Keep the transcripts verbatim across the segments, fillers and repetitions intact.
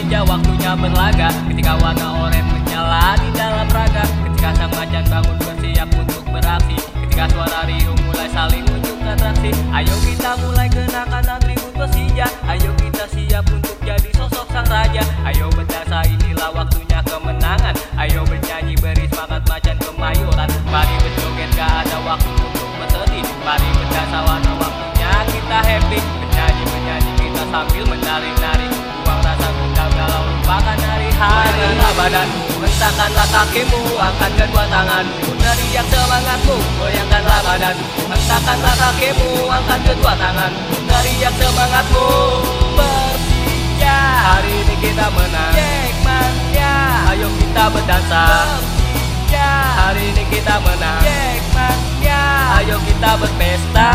Persija waktunya berlaga, ketika warna oranye menyala di dalam raga, ketika sang macan bangun bersiap untuk beraksi, ketika suara riuh mulai saling menunjukkan reaksi. Ayo kita mulai kenakan atribut Persija, ayo kita siap untuk jadi sosok sang raja. Ayo berdansa, inilah waktunya kemenangan, ayo bernyanyi beri semangat macan kemayoran. Mari berjoget, gak ada waktu untuk bersedih, mari berdansa warna waktunya kita happy. Bernyanyi bernyanyi kita sambil menari-nari, buang rasa gundah galau, lupakan hari-hari. Angkatlah badanmu, hentakanlah kakimu, angkat kedua tanganmu, teriak semangatmu, goyangkanlah badanmu, hentakanlah kakimu, angkat kedua tanganmu, teriak semangatmu. Persija, hari ini kita menang, Jackmania, ayo kita berdansa. Persija, hari ini kita menang, Jackmania, ayo kita berpesta.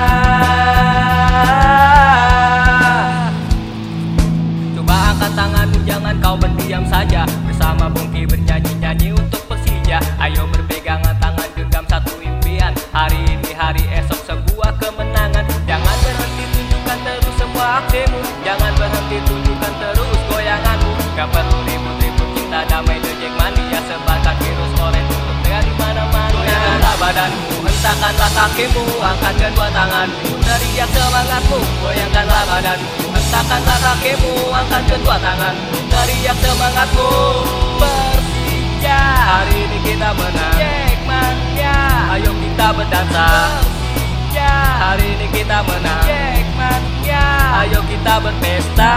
Coba angkat tanganmu, jangan kau berdiam saja, bersama Bongki bernyanyi-nyanyi untuk Persija. Ayo berpegangan tangan, genggam satu impian, hari ini hari esok sebuah kemenangan. Jangan berhenti, tunjukkan terus semua aksimu, jangan berhenti, tunjukkan terus goyanganmu. Gak perlu ribut-ribut, cinta damai The Jackmania, sebarkan virus orange untuk dari mana-mana. Goyangkanlah badanmu, hentakanlah kakimu, angkat kedua tanganmu, teriak semangatmu, goyangkanlah badanmu, hentakanlah kakimu, angkat kedua tanganmu, teriak semangatmu. Persija, hari ini kita menang, Jackmania, ayo kita berdansa. Persija, hari ini kita menang, Jackmania, ayo kita berpesta.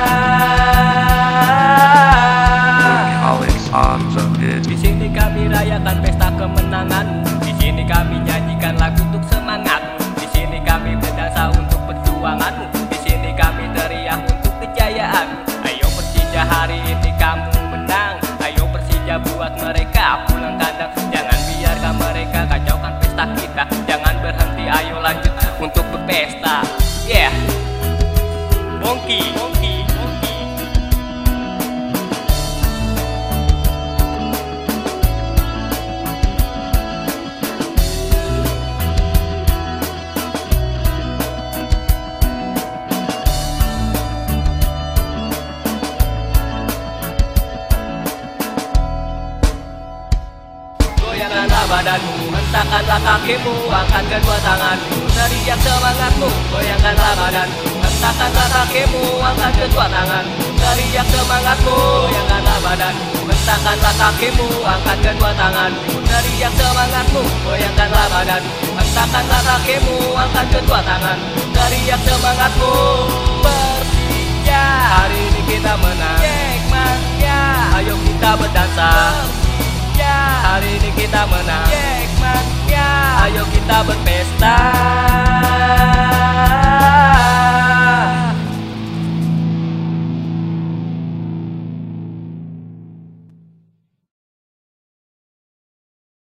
Alex on the beat. Di sini kami rayakan pesta kemenangan, di sini kami nyanyikan lagu untuk semangat, di sini kami berdansa untuk perjuanganmu, di sini kami teriak untuk kejayaan. Ayo Persija, hari ini kamu menang, ayo Persija buat mereka pulang kandang, jangan biarkan mereka kacaukan pesta kita, jangan berhenti, ayo lanjut untuk berpesta. Yeah, Bongki, Bongki, Bongki. Goyangkanlah badanmu, hentakanlah kakimu, angkat kedua tanganmu, teriak semangatmu, goyangkanlah badanmu, hentakanlah kakimu, angkat kedua tanganmu, teriak semangatmu. Goyangkanlah badanmu, hentakanlah kakimu, angkat kedua tanganmu, teriak semangatmu, goyangkanlah badanmu, hentakanlah kakimu, angkat kedua tanganmu, teriak semangatmu. Persija, hari ini